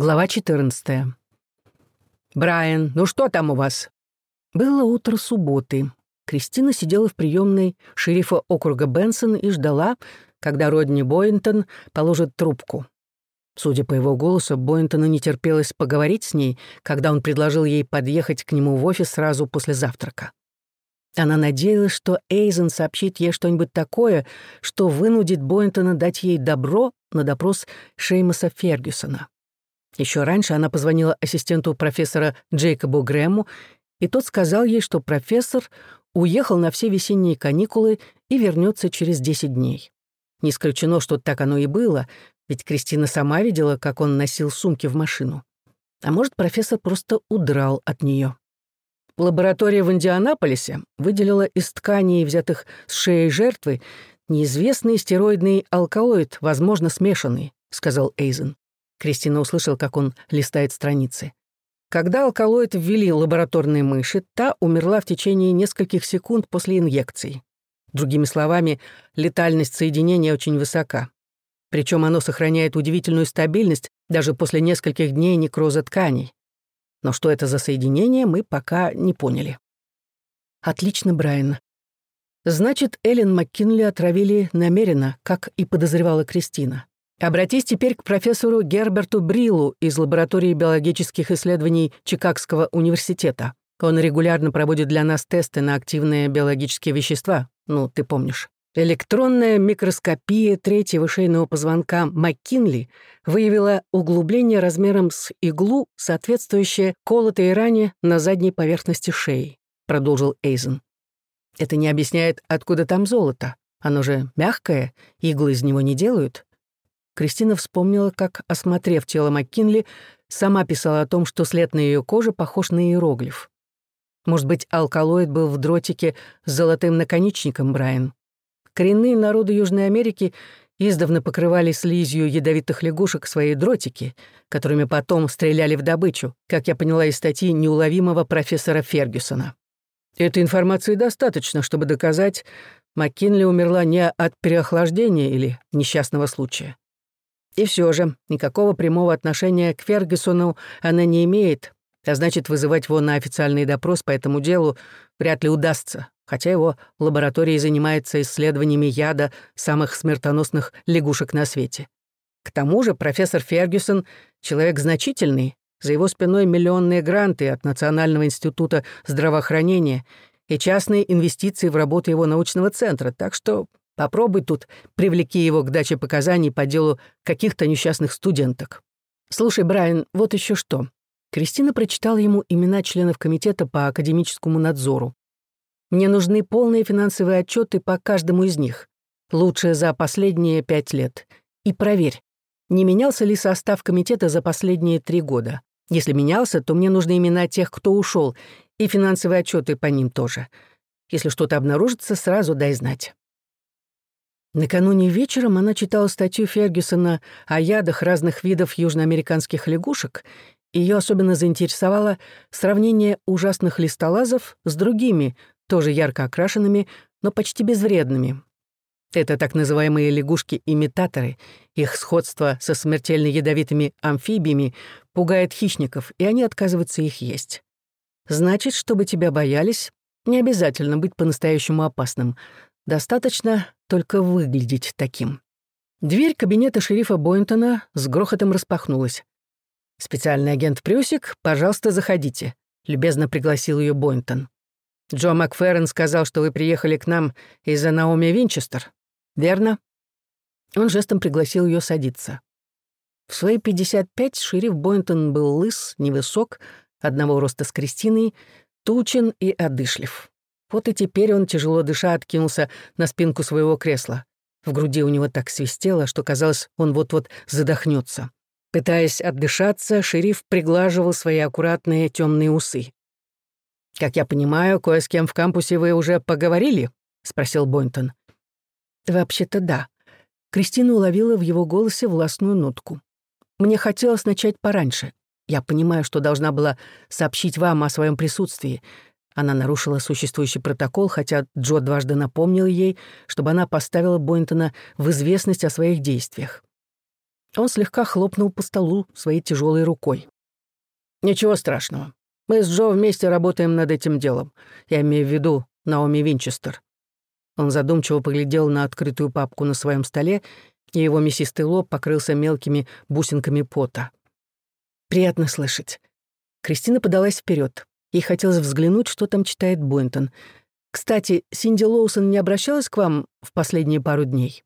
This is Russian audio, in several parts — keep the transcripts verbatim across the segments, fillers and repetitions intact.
Глава четырнадцатая. «Брайан, ну что там у вас?» Было утро субботы. Кристина сидела в приемной шерифа округа Бенсон и ждала, когда Родни Бойнтон положит трубку. Судя по его голосу, Бойнтону не терпелось поговорить с ней, когда он предложил ей подъехать к нему в офис сразу после завтрака. Она надеялась, что Эйзен сообщит ей что-нибудь такое, что вынудит Бойнтона дать ей добро на допрос Шеймоса Фергюсона. Еще раньше она позвонила ассистенту профессора Джейкобу Грэму, и тот сказал ей, что профессор уехал на все весенние каникулы и вернется через десять дней. Не исключено, что так оно и было, ведь Кристина сама видела, как он носил сумки в машину. А может, профессор просто удрал от нее. Лаборатория в Индианаполисе выделила из тканей, взятых с шеи жертвы, неизвестный стероидный алкалоид, возможно, смешанный, сказал Эйзен. Кристина услышала, как он листает страницы. Когда алкалоид ввели лабораторной мыши, та умерла в течение нескольких секунд после инъекции. Другими словами, летальность соединения очень высока. Причем оно сохраняет удивительную стабильность даже после нескольких дней некроза тканей. Но что это за соединение, мы пока не поняли. Отлично, Брайан. Значит, Эллен МакКинли отравили намеренно, как и подозревала Кристина. Обратись теперь к профессору Герберту Бриллу из лаборатории биологических исследований Чикагского университета. Он регулярно проводит для нас тесты на активные биологические вещества. Ну, ты помнишь. Электронная микроскопия третьего шейного позвонка МакКинли выявила углубление размером с иглу, соответствующее колотой ране на задней поверхности шеи, продолжил Эйзен. Это не объясняет, откуда там золото. Оно же мягкое, иглы из него не делают. Кристина вспомнила, как, осмотрев тело МакКинли, сама писала о том, что след на ее коже похож на иероглиф. Может быть, алкалоид был в дротике с золотым наконечником, Брайан. Коренные народы Южной Америки издавна покрывали слизью ядовитых лягушек свои дротики, которыми потом стреляли в добычу, как я поняла из статьи неуловимого профессора Фергюсона. Этой информации достаточно, чтобы доказать, МакКинли умерла не от переохлаждения или несчастного случая. И все же никакого прямого отношения к Фергюсону она не имеет, а значит, вызывать его на официальный допрос по этому делу вряд ли удастся, хотя его лаборатория занимается исследованиями яда самых смертоносных лягушек на свете. К тому же профессор Фергюсон — человек значительный, за его спиной миллионные гранты от Национального института здравоохранения и частные инвестиции в работу его научного центра, так что попробуй тут привлеки его к даче показаний по делу каких-то несчастных студенток. Слушай, Брайан, вот еще что. Кристина прочитала ему имена членов комитета по академическому надзору. Мне нужны полные финансовые отчеты по каждому из них. Лучше за последние пять лет. И проверь, не менялся ли состав комитета за последние три года. Если менялся, то мне нужны имена тех, кто ушел, и финансовые отчеты по ним тоже. Если что-то обнаружится, сразу дай знать. Накануне вечером она читала статью Фергюсона о ядах разных видов южноамериканских лягушек. Ее особенно заинтересовало сравнение ужасных листолазов с другими, тоже ярко окрашенными, но почти безвредными. Это так называемые лягушки-имитаторы. Их сходство со смертельно ядовитыми амфибиями пугает хищников, и они отказываются их есть. Значит, чтобы тебя боялись, не обязательно быть по-настоящему опасным. Достаточно только выглядеть таким. Дверь кабинета шерифа Бойнтона с грохотом распахнулась. «Специальный агент Прюсик, пожалуйста, заходите», — любезно пригласил ее Бойнтон. «Джо Макферрин сказал, что вы приехали к нам из-за Наоми Винчестер. Верно?» Он жестом пригласил ее садиться. В свои пятьдесят пять шериф Бойнтон был лыс, невысок, одного роста с Кристиной, тучен и одышлив. Вот и теперь он, тяжело дыша, откинулся на спинку своего кресла. В груди у него так свистело, что казалось, он вот-вот задохнется. Пытаясь отдышаться, шериф приглаживал свои аккуратные темные усы. «Как я понимаю, кое с кем в кампусе вы уже поговорили?» — спросил Бойнтон. «Вообще-то да». Кристина уловила в его голосе властную нотку. «Мне хотелось начать пораньше. Я понимаю, что должна была сообщить вам о своем присутствии». Она нарушила существующий протокол, хотя Джо дважды напомнил ей, чтобы она поставила Бойнтона в известность о своих действиях. Он слегка хлопнул по столу своей тяжелой рукой. «Ничего страшного. Мы с Джо вместе работаем над этим делом. Я имею в виду Наоми Винчестер». Он задумчиво поглядел на открытую папку на своем столе, и его мясистый лоб покрылся мелкими бусинками пота. «Приятно слышать». Кристина подалась вперед. Ей хотелось взглянуть, что там читает Бойнтон. «Кстати, Синди Лоусон не обращалась к вам в последние пару дней?»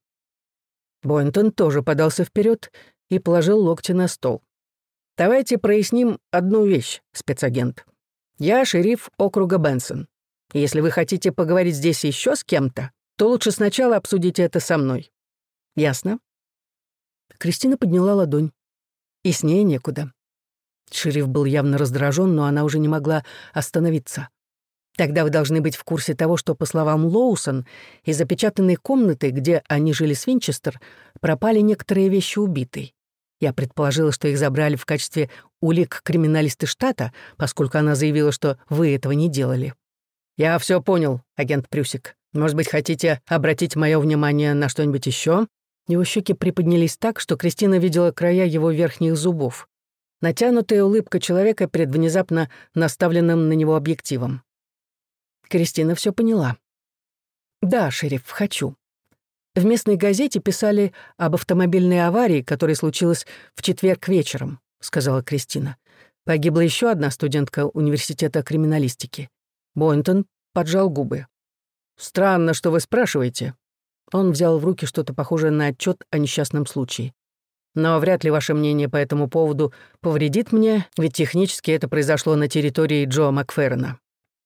Бойнтон тоже подался вперед и положил локти на стол. «Давайте проясним одну вещь, спецагент. Я шериф округа Бенсон. Если вы хотите поговорить здесь еще с кем-то, то лучше сначала обсудите это со мной. Ясно?» Кристина подняла ладонь. И с ней некуда. Шериф был явно раздражен, но она уже не могла остановиться. «Тогда вы должны быть в курсе того, что, по словам Лоусон, из запечатанной комнаты, где они жили с Винчестер, пропали некоторые вещи убитой. Я предположила, что их забрали в качестве улик криминалисты штата, поскольку она заявила, что вы этого не делали». «Я все понял, агент Прюсик. Может быть, хотите обратить мое внимание на что-нибудь еще?» Его щеки приподнялись так, что Кристина видела края его верхних зубов. Натянутая улыбка человека перед внезапно наставленным на него объективом. Кристина все поняла. «Да, шериф, хочу. В местной газете писали об автомобильной аварии, которая случилась в четверг вечером», — сказала Кристина. «Погибла еще одна студентка университета криминалистики». Бойнтон поджал губы. «Странно, что вы спрашиваете». Он взял в руки что-то похожее на отчет о несчастном случае. «Но вряд ли ваше мнение по этому поводу повредит мне, ведь технически это произошло на территории Джо Макферрена».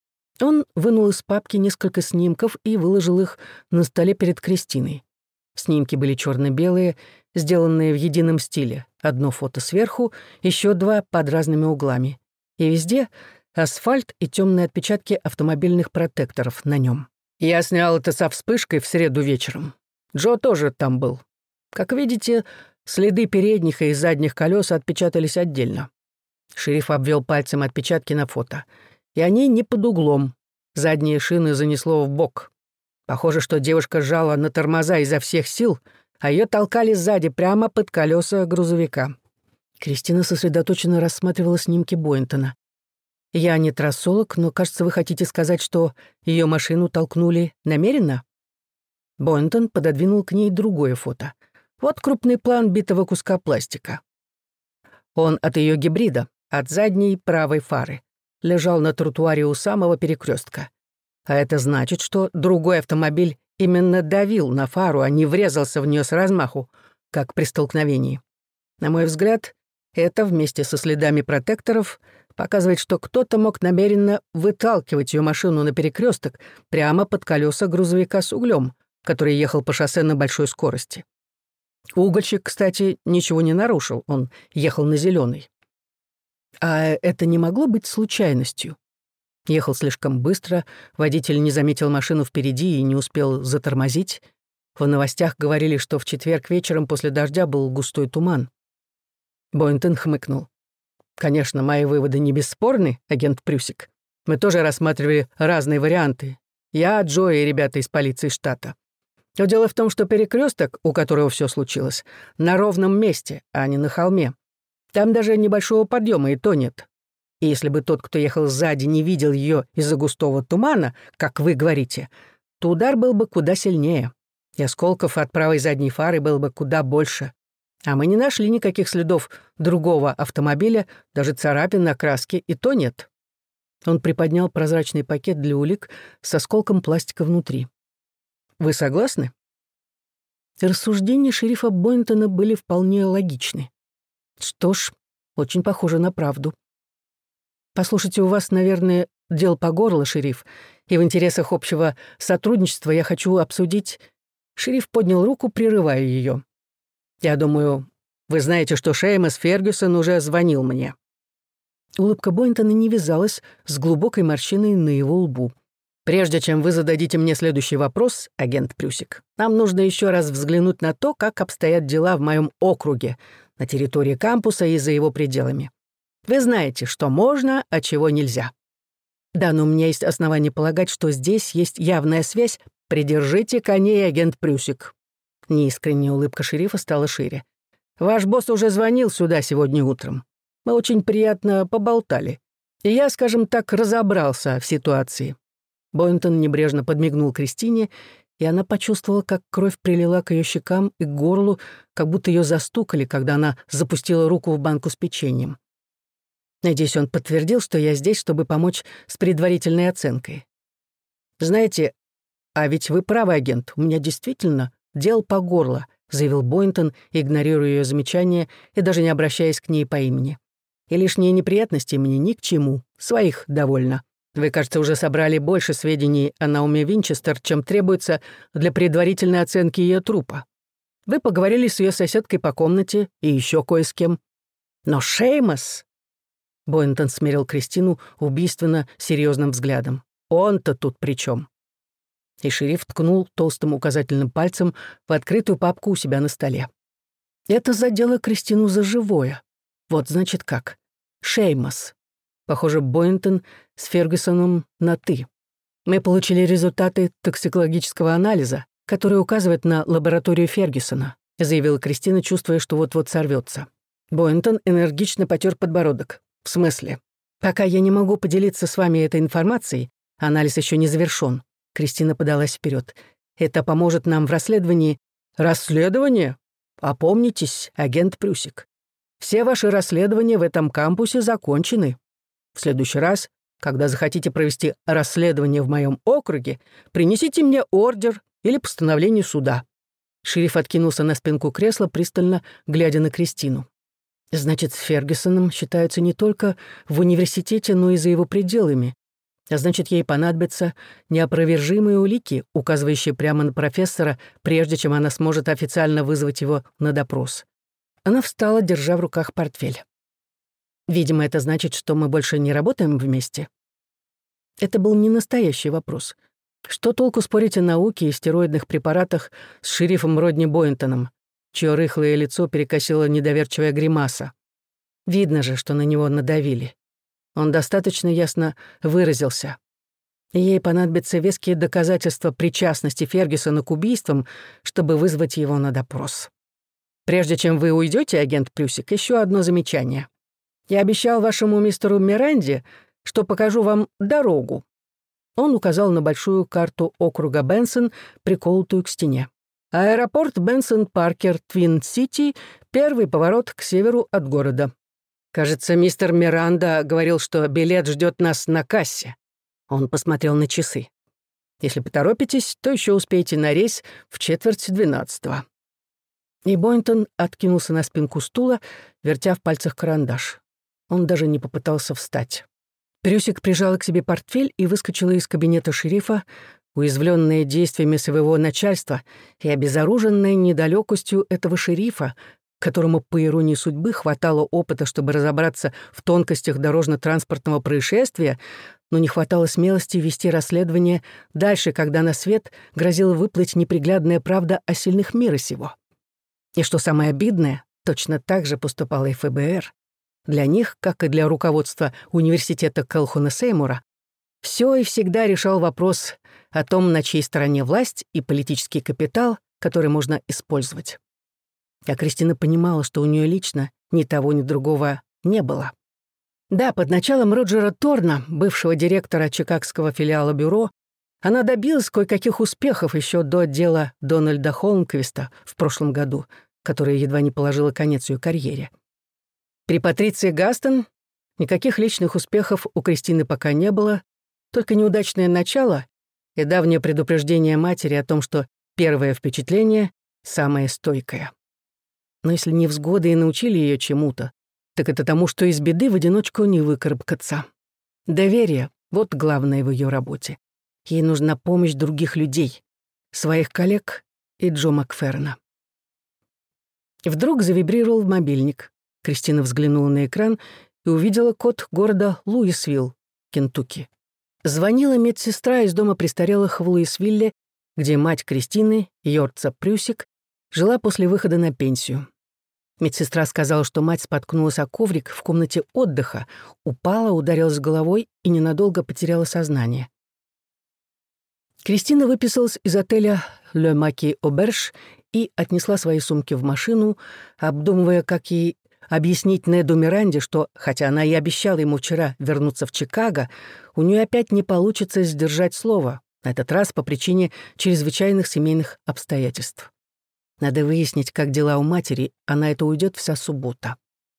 Он вынул из папки несколько снимков и выложил их на столе перед Кристиной. Снимки были черно-белые, сделанные в едином стиле. Одно фото сверху, еще два под разными углами. И везде асфальт и темные отпечатки автомобильных протекторов на нем. «Я снял это со вспышкой в среду вечером. Джо тоже там был. Как видите, следы передних и задних колес отпечатались отдельно». Шериф обвел пальцем отпечатки на фото. И они не под углом. Задние шины занесло в бок. Похоже, что девушка сжала на тормоза изо всех сил, а ее толкали сзади прямо под колеса грузовика. Кристина сосредоточенно рассматривала снимки Бойнтона. «Я не трассолог, но, кажется, вы хотите сказать, что ее машину толкнули намеренно?» Бойнтон пододвинул к ней другое фото. Вот крупный план битого куска пластика. Он от ее гибрида, от задней правой фары. Лежал на тротуаре у самого перекрестка. А это значит, что другой автомобиль именно давил на фару, а не врезался в нее с размаху, как при столкновении. На мой взгляд, это вместе со следами протекторов показывает, что кто-то мог намеренно выталкивать ее машину на перекресток прямо под колеса грузовика с углем, который ехал по шоссе на большой скорости. Угольщик, кстати, ничего не нарушил, он ехал на зеленый. А это не могло быть случайностью? Ехал слишком быстро, водитель не заметил машину впереди и не успел затормозить. В новостях говорили, что в четверг вечером после дождя был густой туман. Бойнтон хмыкнул. «Конечно, мои выводы не бесспорны, агент Прюсик. Мы тоже рассматривали разные варианты. Я, Джо и ребята из полиции штата. Но дело в том, что перекресток, у которого все случилось, на ровном месте, а не на холме. Там даже небольшого подъема и то нет. И если бы тот, кто ехал сзади, не видел ее из-за густого тумана, как вы говорите, то удар был бы куда сильнее, и осколков от правой задней фары было бы куда больше. А мы не нашли никаких следов другого автомобиля, даже царапин на краске, и то нет». Он приподнял прозрачный пакет для улик с осколком пластика внутри. «Вы согласны?» Рассуждения шерифа Бойнтона были вполне логичны. Что ж, очень похоже на правду. «Послушайте, у вас, наверное, дел по горло, шериф, и в интересах общего сотрудничества я хочу обсудить...» Шериф поднял руку, прерывая ее. «Я думаю, вы знаете, что Шеймас Фергюсон уже звонил мне». Улыбка Бойнтона не вязалась с глубокой морщиной на его лбу. «Прежде чем вы зададите мне следующий вопрос, агент Прюсик, нам нужно еще раз взглянуть на то, как обстоят дела в моем округе, на территории кампуса и за его пределами. Вы знаете, что можно, а чего нельзя. Да, но у меня есть основания полагать, что здесь есть явная связь. Придержите коней, агент Прюсик». Неискренняя улыбка шерифа стала шире. Ваш босс уже звонил сюда сегодня утром. Мы очень приятно поболтали. И я, скажем так, разобрался в ситуации». Бойнтон небрежно подмигнул Кристине, и она почувствовала, как кровь прилила к ее щекам и к горлу, как будто ее застукали, когда она запустила руку в банку с печеньем. Надеюсь, он подтвердил, что я здесь, чтобы помочь с предварительной оценкой. «Знаете, а ведь вы правы, агент, у меня действительно дел по горло», заявил Бойнтон, игнорируя ее замечание и даже не обращаясь к ней по имени. «И лишние неприятности мне ни к чему, своих довольно. Вы, кажется, уже собрали больше сведений о Наоми Винчестер, чем требуется для предварительной оценки ее трупа. Вы поговорили с ее соседкой по комнате и еще кое с кем. Но Шеймос...» Бойнтон смерил Кристину убийственно серьезным взглядом. «Он-то тут при чем?» И шериф ткнул толстым указательным пальцем в открытую папку у себя на столе. Это задело Кристину за живое. Вот значит как. Шеймос. Похоже, Бойнтон с Фергюсоном на «ты». Мы получили результаты токсикологического анализа, который указывает на лабораторию Фергюсона, заявила Кристина, чувствуя, что вот-вот сорвется. Бойнтон энергично потер подбородок. В смысле? Пока я не могу поделиться с вами этой информацией, анализ еще не завершен. Кристина подалась вперед. Это поможет нам в расследовании. Расследование? Опомнитесь, агент Прюсик. Все ваши расследования в этом кампусе закончены. В следующий раз, когда захотите провести расследование в моем округе, принесите мне ордер или постановление суда». Шериф откинулся на спинку кресла, пристально глядя на Кристину. «Значит, с Фергюсоном считаются не только в университете, но и за его пределами. А значит, ей понадобятся неопровержимые улики, указывающие прямо на профессора, прежде чем она сможет официально вызвать его на допрос». Она встала, держа в руках портфель. «Видимо, это значит, что мы больше не работаем вместе?» Это был не настоящий вопрос. Что толку спорить о науке и стероидных препаратах с шерифом Родни Бойнтоном, чье рыхлое лицо перекосило недоверчивая гримаса? Видно же, что на него надавили. Он достаточно ясно выразился. Ей понадобятся веские доказательства причастности Фергюсона к убийствам, чтобы вызвать его на допрос. Прежде чем вы уйдете, агент Плюсик, еще одно замечание. Я обещал вашему мистеру Миранде, что покажу вам дорогу. Он указал на большую карту округа Бенсон, приколотую к стене. Аэропорт Бенсон-Паркер, Твин-Сити, первый поворот к северу от города. Кажется, мистер Миранда говорил, что билет ждет нас на кассе. Он посмотрел на часы. Если поторопитесь, то еще успеете на рейс в четверть двенадцатого. И Бойнтон откинулся на спинку стула, вертя в пальцах карандаш. Он даже не попытался встать. Прюсик прижала к себе портфель и выскочила из кабинета шерифа, уязвленная действиями своего начальства и обезоруженная недалёкостью этого шерифа, которому, по иронии судьбы, хватало опыта, чтобы разобраться в тонкостях дорожно-транспортного происшествия, но не хватало смелости вести расследование дальше, когда на свет грозила выплыть неприглядная правда о сильных мира сего. И что самое обидное, точно так же поступало и эф бэ эр. Для них, как и для руководства университета Кэлхуна Сеймура, все и всегда решал вопрос о том, на чьей стороне власть и политический капитал, который можно использовать. А Кристина понимала, что у нее лично ни того, ни другого не было. Да, под началом Роджера Торна, бывшего директора чикагского филиала бюро, она добилась кое-каких успехов еще до дела Дональда Холмквиста в прошлом году, которое едва не положило конец ее карьере. При Патриции Гастон никаких личных успехов у Кристины пока не было, только неудачное начало и давнее предупреждение матери о том, что первое впечатление самое стойкое. Но если невзгоды и научили ее чему-то, так это тому, что из беды в одиночку не выкарабкаться. Доверие — вот главное в ее работе. Ей нужна помощь других людей, своих коллег и Джо Макферна. Вдруг завибрировал мобильник. Кристина взглянула на экран и увидела код города Луисвилл, Кентукки. Звонила медсестра из дома престарелых в Луисвилле, где мать Кристины, Йорца Прюсик, жила после выхода на пенсию. Медсестра сказала, что мать споткнулась о коврик в комнате отдыха, упала, ударилась головой и ненадолго потеряла сознание. Кристина выписалась из отеля «Ле Маки Оберж» и отнесла свои сумки в машину, обдумывая, как ей объяснить Неду Миранде, что, хотя она и обещала ему вчера вернуться в Чикаго, у нее опять не получится сдержать слово, на этот раз по причине чрезвычайных семейных обстоятельств. Надо выяснить, как дела у матери, а на это уйдет вся суббота.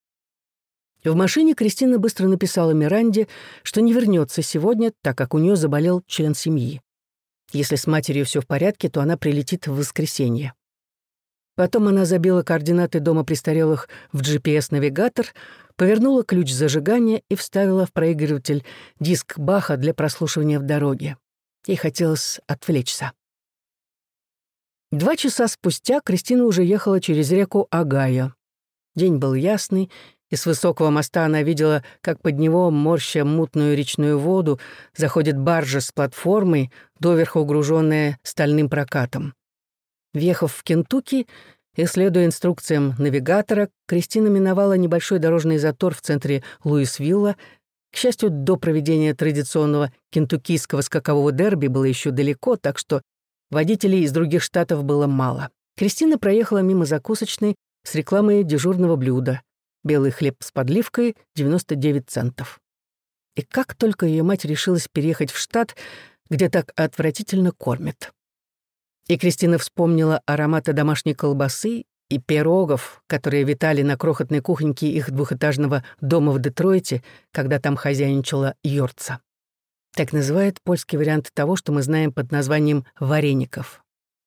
В машине Кристина быстро написала Миранде, что не вернется сегодня, так как у нее заболел член семьи. Если с матерью все в порядке, то она прилетит в воскресенье. Потом она забила координаты дома престарелых в джи пи эс-навигатор, повернула ключ зажигания и вставила в проигрыватель диск Баха для прослушивания в дороге. Ей хотелось отвлечься. Два часа спустя Кристина уже ехала через реку Огайо. День был ясный, и с высокого моста она видела, как под него, морща мутную речную воду, заходит баржа с платформой, доверху груженная стальным прокатом. Въехав в Кентукки и следуя инструкциям навигатора, Кристина миновала небольшой дорожный затор в центре Луисвилла. К счастью, до проведения традиционного кентуккийского скакового дерби было еще далеко, так что водителей из других штатов было мало. Кристина проехала мимо закусочной с рекламой дежурного блюда. Белый хлеб с подливкой — девяносто девять центов. И как только ее мать решилась переехать в штат, где так отвратительно кормят. И Кристина вспомнила ароматы домашней колбасы и пирогов, которые витали на крохотной кухоньке их двухэтажного дома в Детройте, когда там хозяйничала Йорца. Так называют польский вариант того, что мы знаем под названием вареников.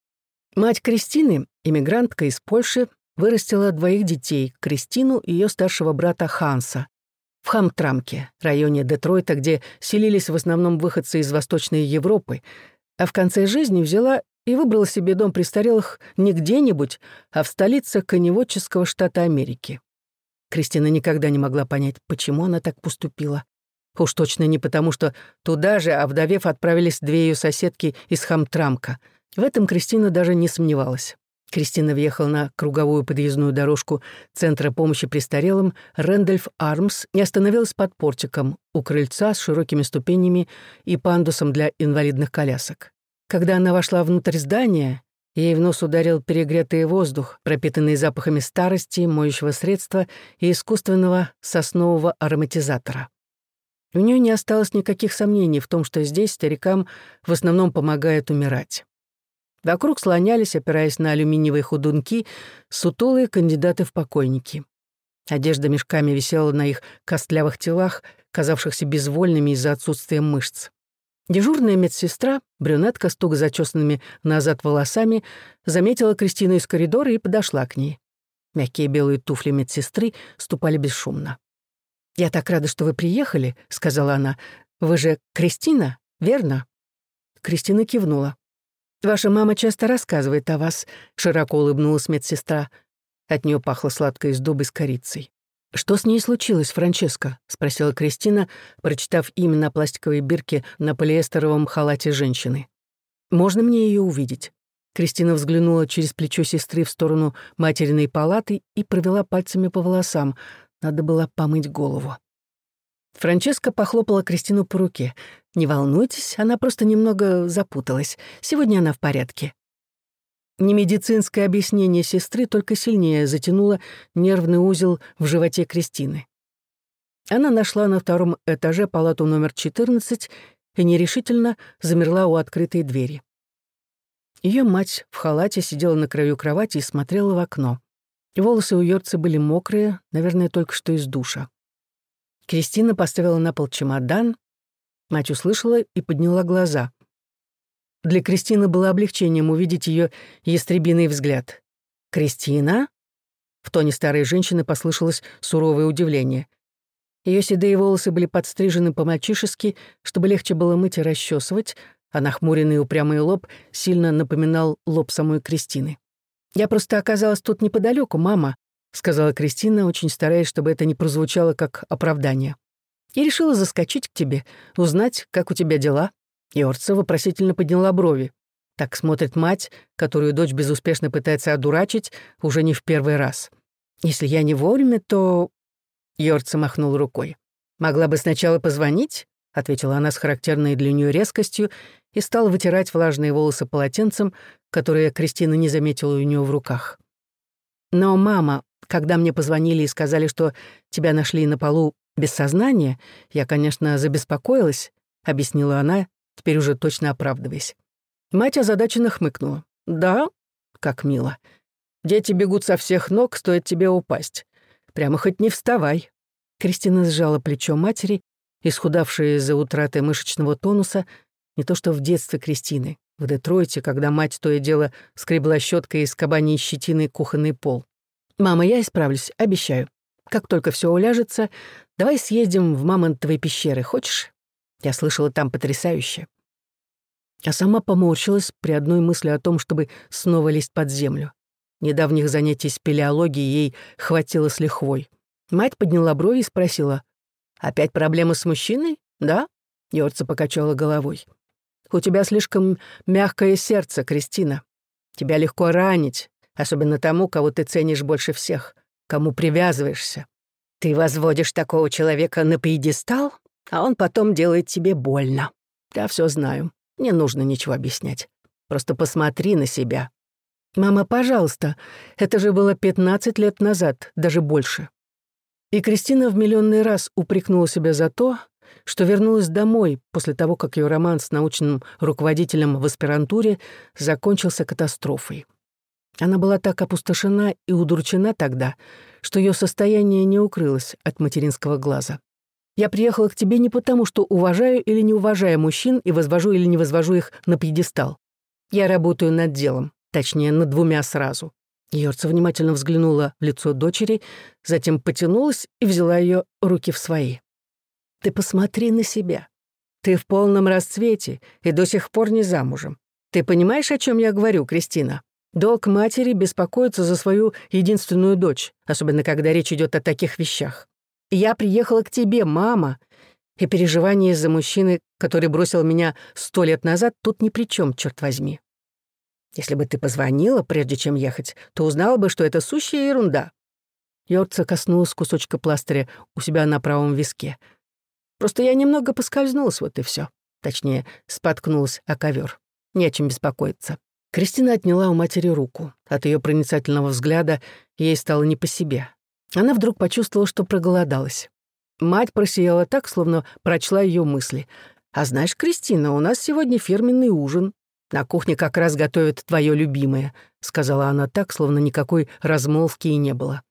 Мать Кристины, иммигрантка из Польши, вырастила двоих детей, Кристину и ее старшего брата Ханса, в Хамтрамке, районе Детройта, где селились в основном выходцы из Восточной Европы, а в конце жизни взяла и выбрала себе дом престарелых не где-нибудь, а в столице коневодческого штата Америки. Кристина никогда не могла понять, почему она так поступила. Уж точно не потому, что туда же, овдовев, отправились две ее соседки из Хамтрамка. В этом Кристина даже не сомневалась. Кристина въехала на круговую подъездную дорожку Центра помощи престарелым Рэндольф Армс и остановилась под портиком у крыльца с широкими ступенями и пандусом для инвалидных колясок. Когда она вошла внутрь здания, ей в нос ударил перегретый воздух, пропитанный запахами старости, моющего средства и искусственного соснового ароматизатора. У нее не осталось никаких сомнений в том, что здесь старикам в основном помогает умирать. Вокруг слонялись, опираясь на алюминиевые ходунки, сутулые кандидаты в покойники. Одежда мешками висела на их костлявых телах, казавшихся безвольными из-за отсутствия мышц. Дежурная медсестра, брюнетка с туго зачесанными назад волосами, заметила Кристину из коридора и подошла к ней. Мягкие белые туфли медсестры ступали бесшумно. «Я так рада, что вы приехали», — сказала она. «Вы же Кристина, верно?» Кристина кивнула. «Ваша мама часто рассказывает о вас», — широко улыбнулась медсестра. От нее пахло сладкой сдобой с корицей. «Что с ней случилось, Франческа?» — спросила Кристина, прочитав имя на пластиковой бирке на полиэстеровом халате женщины. «Можно мне ее увидеть?» Кристина взглянула через плечо сестры в сторону материной палаты и провела пальцами по волосам. Надо было помыть голову. Франческа похлопала Кристину по руке. «Не волнуйтесь, она просто немного запуталась. Сегодня она в порядке». Немедицинское объяснение сестры только сильнее затянуло нервный узел в животе Кристины. Она нашла на втором этаже палату номер четырнадцать и нерешительно замерла у открытой двери. Ее мать в халате сидела на краю кровати и смотрела в окно. Волосы у Йорцы были мокрые, наверное, только что из душа. Кристина поставила на пол чемодан. Мать услышала и подняла глаза. Для Кристины было облегчением увидеть ее ястребиный взгляд. «Кристина?» В тоне старой женщины послышалось суровое удивление. Ее седые волосы были подстрижены по-мальчишески, чтобы легче было мыть и расчесывать, а нахмуренный упрямый лоб сильно напоминал лоб самой Кристины. «Я просто оказалась тут неподалеку, мама», — сказала Кристина, очень стараясь, чтобы это не прозвучало как оправдание. «И решила заскочить к тебе, узнать, как у тебя дела». Йорца вопросительно подняла брови. Так смотрит мать, которую дочь безуспешно пытается одурачить уже не в первый раз. «Если я не вовремя, то...» Йорца махнул рукой. «Могла бы сначала позвонить? — ответила она с характерной для нее резкостью и стала вытирать влажные волосы полотенцем, которое Кристина не заметила у нее в руках. «Но, мама, когда мне позвонили и сказали, что тебя нашли на полу без сознания, я, конечно, забеспокоилась», — объяснила она, теперь уже точно оправдываясь. Мать озадаченно хмыкнула. «Да? Как мило. Дети бегут со всех ног, стоит тебе упасть. Прямо хоть не вставай». Кристина сжала плечо матери, исхудавшая из-за утраты мышечного тонуса, не то что в детстве Кристины, в Детройте, когда мать то и дело скребла щеткой из кабаньей щетины кухонный пол. «Мама, я исправлюсь, обещаю. Как только все уляжется, давай съездим в мамонтовые пещеры, хочешь? Я слышала, там потрясающе». А сама поморщилась при одной мысли о том, чтобы снова лезть под землю. Недавних занятий спелеологией ей хватило с лихвой. Мать подняла брови и спросила: «Опять проблемы с мужчиной, да?» Йорца покачала головой. «У тебя слишком мягкое сердце, Кристина. Тебя легко ранить, особенно тому, кого ты ценишь больше всех, кому привязываешься. Ты возводишь такого человека на пьедестал, а он потом делает тебе больно. Я все знаю, не нужно ничего объяснять. Просто посмотри на себя». «Мама, пожалуйста, это же было пятнадцать лет назад, даже больше». И Кристина в миллионный раз упрекнула себя за то, что вернулась домой после того, как ее роман с научным руководителем в аспирантуре закончился катастрофой. Она была так опустошена и удручена тогда, что ее состояние не укрылось от материнского глаза. «Я приехала к тебе не потому, что уважаю или не уважаю мужчин и возвожу или не возвожу их на пьедестал. Я работаю над делом, точнее, над двумя сразу». Йорца внимательно взглянула в лицо дочери, затем потянулась и взяла ее руки в свои. «Ты посмотри на себя. Ты в полном расцвете и до сих пор не замужем. Ты понимаешь, о чем я говорю, Кристина? Долг матери беспокоиться за свою единственную дочь, особенно когда речь идет о таких вещах. Я приехала к тебе, мама, и переживания из-за мужчины, который бросил меня сто лет назад, тут ни при чем, черт возьми. Если бы ты позвонила, прежде чем ехать, то узнала бы, что это сущая ерунда». Йорца коснулась кусочка пластыря у себя на правом виске. «Просто я немного поскользнулась, вот и все. Точнее, споткнулась о ковер. Не о чем беспокоиться». Кристина отняла у матери руку. От ее проницательного взгляда ей стало не по себе. Она вдруг почувствовала, что проголодалась. Мать просияла так, словно прочла ее мысли. «А знаешь, Кристина, у нас сегодня фирменный ужин. На кухне как раз готовят твое любимое», — сказала она так, словно никакой размолвки и не было.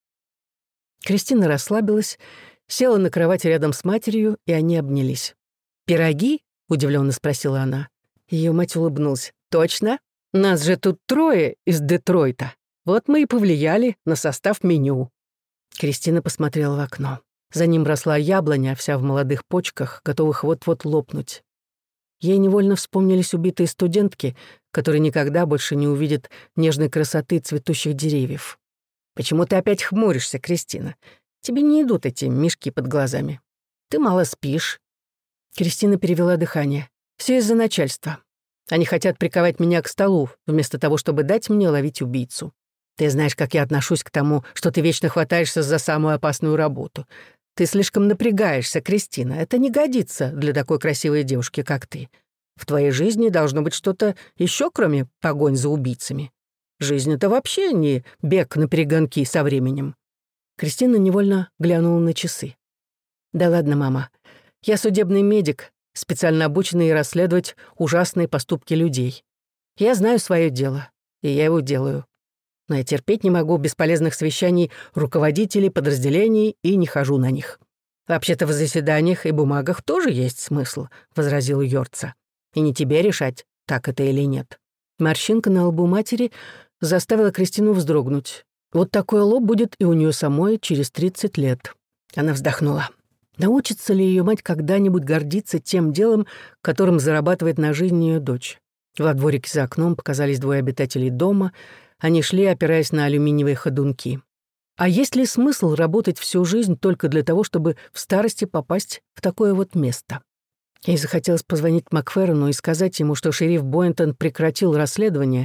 Кристина расслабилась, села на кровать рядом с матерью, и они обнялись. «Пироги?» — удивленно спросила она. Ее мать улыбнулась. «Точно? Нас же тут трое из Детройта. Вот мы и повлияли на состав меню». Кристина посмотрела в окно. За ним росла яблоня, вся в молодых почках, готовых вот-вот лопнуть. Ей невольно вспомнились убитые студентки, которые никогда больше не увидят нежной красоты цветущих деревьев. «Почему ты опять хмуришься, Кристина? Тебе не идут эти мешки под глазами. Ты мало спишь». Кристина перевела дыхание. «Все из-за начальства. Они хотят приковать меня к столу, вместо того, чтобы дать мне ловить убийцу. Ты знаешь, как я отношусь к тому, что ты вечно хватаешься за самую опасную работу. Ты слишком напрягаешься, Кристина. Это не годится для такой красивой девушки, как ты. В твоей жизни должно быть что-то еще, кроме погонь за убийцами. Жизнь — это вообще не бег на перегонки со временем». Кристина невольно глянула на часы. «Да ладно, мама. Я судебный медик, специально обученный расследовать ужасные поступки людей. Я знаю свое дело, и я его делаю. Но я терпеть не могу бесполезных совещаний руководителей подразделений и не хожу на них. Вообще-то в заседаниях и бумагах тоже есть смысл», — возразил Йорца. «И не тебе решать, так это или нет». Морщинка на лбу матери заставила Кристину вздрогнуть. Вот такой лоб будет и у нее самой через тридцать лет. Она вздохнула. Научится ли ее мать когда-нибудь гордиться тем делом, которым зарабатывает на жизнь ее дочь? Во дворике за окном показались двое обитателей дома. Они шли, опираясь на алюминиевые ходунки. А есть ли смысл работать всю жизнь только для того, чтобы в старости попасть в такое вот место? Ей захотелось позвонить Макферрону и сказать ему, что шериф Бойнтон прекратил расследование,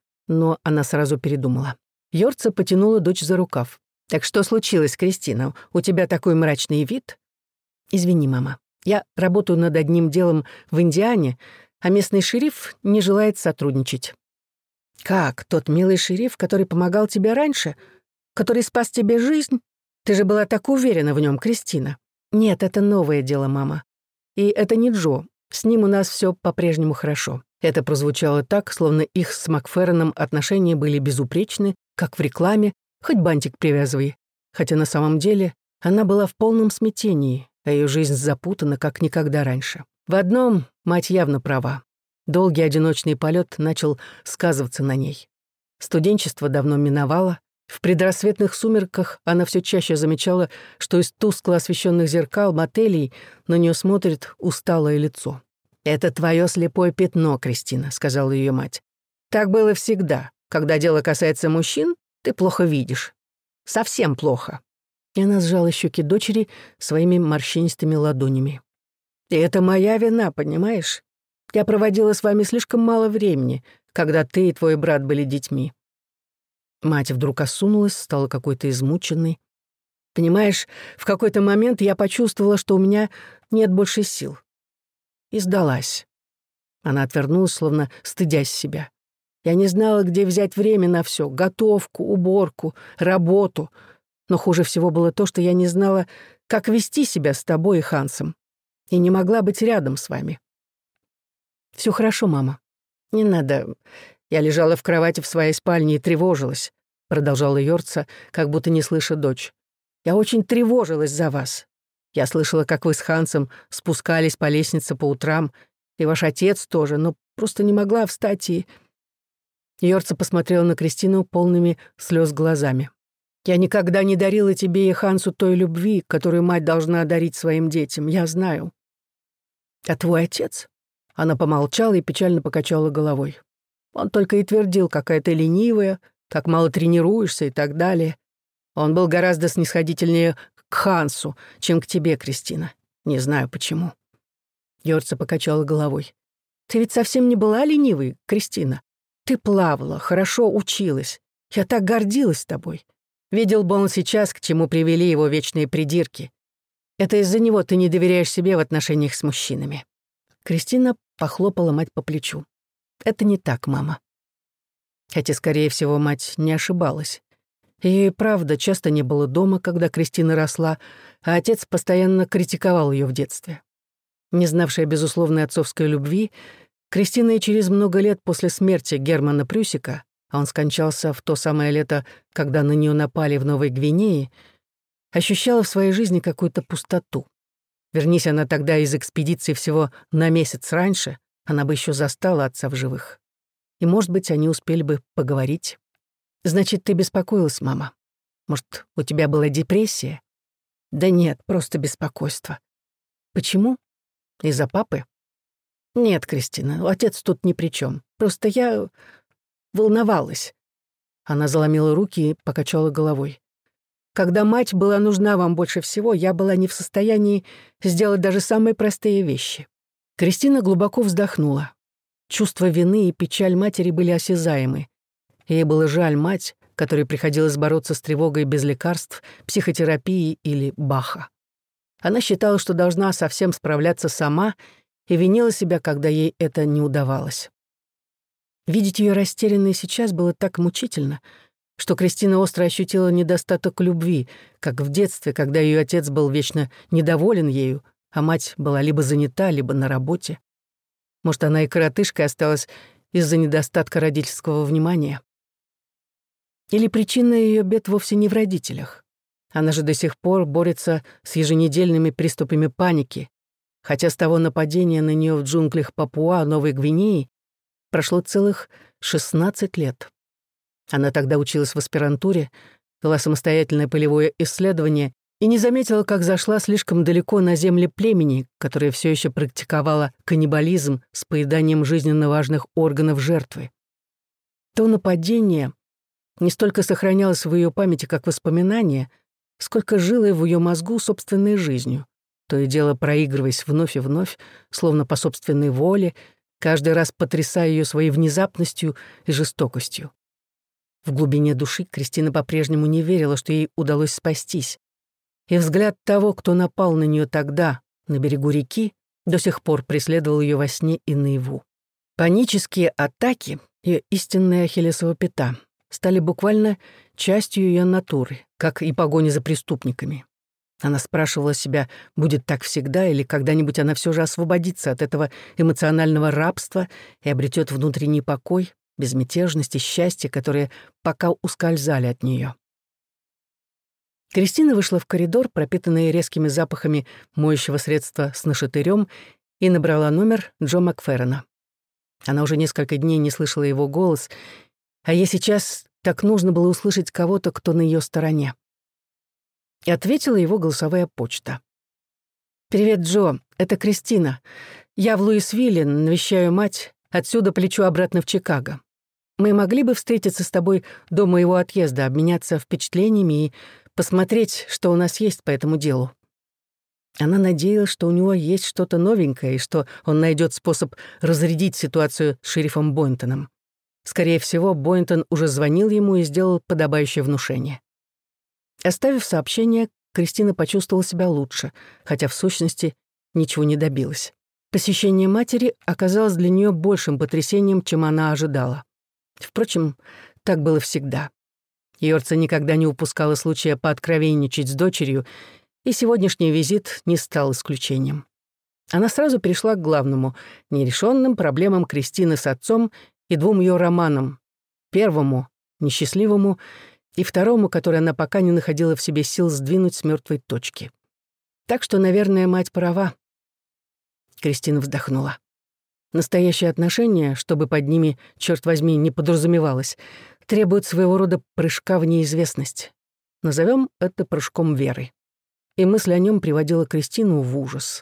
но она сразу передумала. Йорца потянула дочь за рукав. «Так что случилось, Кристина? У тебя такой мрачный вид?» «Извини, мама. Я работаю над одним делом в Индиане, а местный шериф не желает сотрудничать». «Как? Тот милый шериф, который помогал тебе раньше? Который спас тебе жизнь? Ты же была так уверена в нем, Кристина». «Нет, это новое дело, мама. И это не Джо. С ним у нас все по-прежнему хорошо». Это прозвучало так, словно их с Макферроном отношения были безупречны, как в рекламе, хоть бантик привязывай. Хотя на самом деле она была в полном смятении, а ее жизнь запутана, как никогда раньше. В одном мать явно права. Долгий одиночный полет начал сказываться на ней. Студенчество давно миновало. В предрассветных сумерках она все чаще замечала, что из тускло освещенных зеркал мотелей на нее смотрит усталое лицо. «Это твое слепое пятно, Кристина», — сказала ее мать. «Так было всегда. Когда дело касается мужчин, ты плохо видишь. Совсем плохо». И она сжала щеки дочери своими морщинистыми ладонями. «И это моя вина, понимаешь? Я проводила с вами слишком мало времени, когда ты и твой брат были детьми». Мать вдруг осунулась, стала какой-то измученной. «Понимаешь, в какой-то момент я почувствовала, что у меня нет больше сил. И сдалась». Она отвернулась, словно стыдясь себя. «Я не знала, где взять время на все: готовку, уборку, работу. Но хуже всего было то, что я не знала, как вести себя с тобой и Хансом. И не могла быть рядом с вами». «Все хорошо, мама. Не надо. Я лежала в кровати в своей спальне и тревожилась», — продолжала Йорца, как будто не слыша дочь. «Я очень тревожилась за вас. Я слышала, как вы с Хансом спускались по лестнице по утрам, и ваш отец тоже, но просто не могла встать и...» Йорца посмотрела на Кристину полными слез глазами. «Я никогда не дарила тебе и Хансу той любви, которую мать должна дарить своим детям, я знаю». «А твой отец?» Она помолчала и печально покачала головой. «Он только и твердил, какая ты ленивая, как мало тренируешься и так далее. Он был гораздо снисходительнее к Хансу, чем к тебе, Кристина. Не знаю, почему». Йорца покачала головой. «Ты ведь совсем не была ленивой, Кристина. Ты плавала, хорошо училась. Я так гордилась тобой. Видел бы он сейчас, к чему привели его вечные придирки. Это из-за него ты не доверяешь себе в отношениях с мужчинами». Кристина похлопала мать по плечу. «Это не так, мама». Хотя, скорее всего, мать не ошибалась. Ее и правда часто не было дома, когда Кристина росла, а отец постоянно критиковал ее в детстве. Не знавшая безусловной отцовской любви, Кристина и через много лет после смерти Германа Прюсика, а он скончался в то самое лето, когда на нее напали в Новой Гвинее, ощущала в своей жизни какую-то пустоту. Вернись она тогда из экспедиции всего на месяц раньше, она бы еще застала отца в живых. И, может быть, они успели бы поговорить. «Значит, ты беспокоилась, мама? Может, у тебя была депрессия?» «Да нет, просто беспокойство». «Почему? Из-за папы?» «Нет, Кристина, отец тут ни при чем. Просто я волновалась». Она заломила руки и покачала головой. «Когда мать была нужна вам больше всего, я была не в состоянии сделать даже самые простые вещи». Кристина глубоко вздохнула. Чувство вины и печаль матери были осязаемы. Ей было жаль мать, которой приходилось бороться с тревогой без лекарств, психотерапии или Баха. Она считала, что должна совсем справляться сама, и винила себя, когда ей это не удавалось. Видеть ее растерянной сейчас было так мучительно, что Кристина остро ощутила недостаток любви, как в детстве, когда ее отец был вечно недоволен ею, а мать была либо занята, либо на работе. Может, она и коротышкой осталась из-за недостатка родительского внимания. Или причина ее бед вовсе не в родителях. Она же до сих пор борется с еженедельными приступами паники, хотя с того нападения на нее в джунглях Папуа, Новой Гвинеи, прошло целых шестнадцать лет. Она тогда училась в аспирантуре, вела самостоятельное полевое исследование и не заметила, как зашла слишком далеко на земли племени, которое все еще практиковало каннибализм с поеданием жизненно важных органов жертвы. То нападение не столько сохранялось в ее памяти как воспоминание, сколько жило в ее мозгу собственной жизнью, то и дело проигрываясь вновь и вновь, словно по собственной воле, каждый раз потрясая ее своей внезапностью и жестокостью. В глубине души Кристина по-прежнему не верила, что ей удалось спастись. И взгляд того, кто напал на нее тогда, на берегу реки, до сих пор преследовал ее во сне и наяву. Панические атаки, ее истинная ахиллесова пята, стали буквально частью ее натуры, как и погони за преступниками. Она спрашивала себя, будет так всегда или когда-нибудь она все же освободится от этого эмоционального рабства и обретет внутренний покой, безмятежность и счастье, которые пока ускользали от нее. Кристина вышла в коридор, пропитанный резкими запахами моющего средства с нашатырем, и набрала номер Джо Макферрона. Она уже несколько дней не слышала его голос, а ей сейчас так нужно было услышать кого-то, кто на ее стороне. И ответила его голосовая почта. «Привет, Джо, это Кристина. Я в Луисвилле, навещаю мать, отсюда полечу обратно в Чикаго. Мы могли бы встретиться с тобой до моего отъезда, обменяться впечатлениями и посмотреть, что у нас есть по этому делу». Она надеялась, что у него есть что-то новенькое и что он найдет способ разрядить ситуацию с шерифом Бойнтоном. Скорее всего, Бойнтон уже звонил ему и сделал подобающее внушение. Оставив сообщение, Кристина почувствовала себя лучше, хотя в сущности ничего не добилась. Посещение матери оказалось для нее большим потрясением, чем она ожидала. Впрочем, так было всегда. Йорца никогда не упускала случая пооткровенничать с дочерью, и сегодняшний визит не стал исключением. Она сразу перешла к главному — нерешенным проблемам Кристины с отцом и двум ее романам. Первому, несчастливому, и второму, который она пока не находила в себе сил сдвинуть с мертвой точки. Так что, наверное, мать права. Кристина вздохнула. Настоящие отношения, чтобы под ними, черт возьми, не подразумевалось, требуют своего рода прыжка в неизвестность. Назовем это прыжком веры. И мысль о нем приводила Кристину в ужас.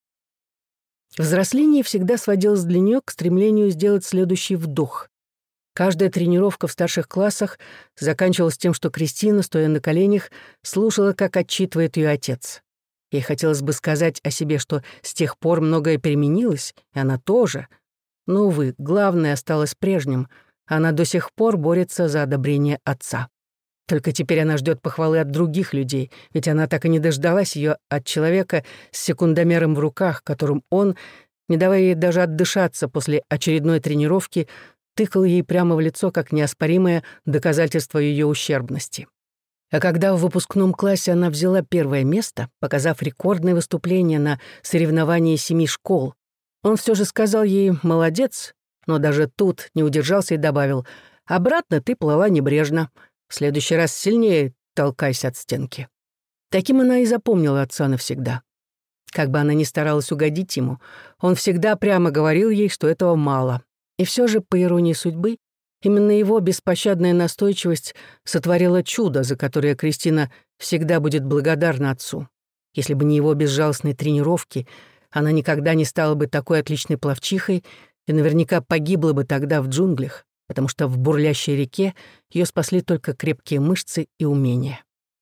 Взросление всегда сводилось для нее к стремлению сделать следующий вдох. Каждая тренировка в старших классах заканчивалась тем, что Кристина, стоя на коленях, слушала, как отчитывает ее отец. Ей хотелось бы сказать о себе, что с тех пор многое переменилось, и она тоже. Но, увы, главное осталось прежним. Она до сих пор борется за одобрение отца. Только теперь она ждет похвалы от других людей, ведь она так и не дождалась ее от человека с секундомером в руках, которым он, не давая ей даже отдышаться после очередной тренировки, тыкал ей прямо в лицо как неоспоримое доказательство ее ущербности. А когда в выпускном классе она взяла первое место, показав рекордное выступление на соревновании семи школ, он все же сказал ей «молодец», но даже тут не удержался и добавил «обратно ты плыла небрежно, в следующий раз сильнее толкайся от стенки». Таким она и запомнила отца навсегда. Как бы она ни старалась угодить ему, он всегда прямо говорил ей, что этого мало. И все же, по иронии судьбы, именно его беспощадная настойчивость сотворила чудо, за которое Кристина всегда будет благодарна отцу. Если бы не его безжалостные тренировки, она никогда не стала бы такой отличной пловчихой и наверняка погибла бы тогда в джунглях, потому что в бурлящей реке ее спасли только крепкие мышцы и умения.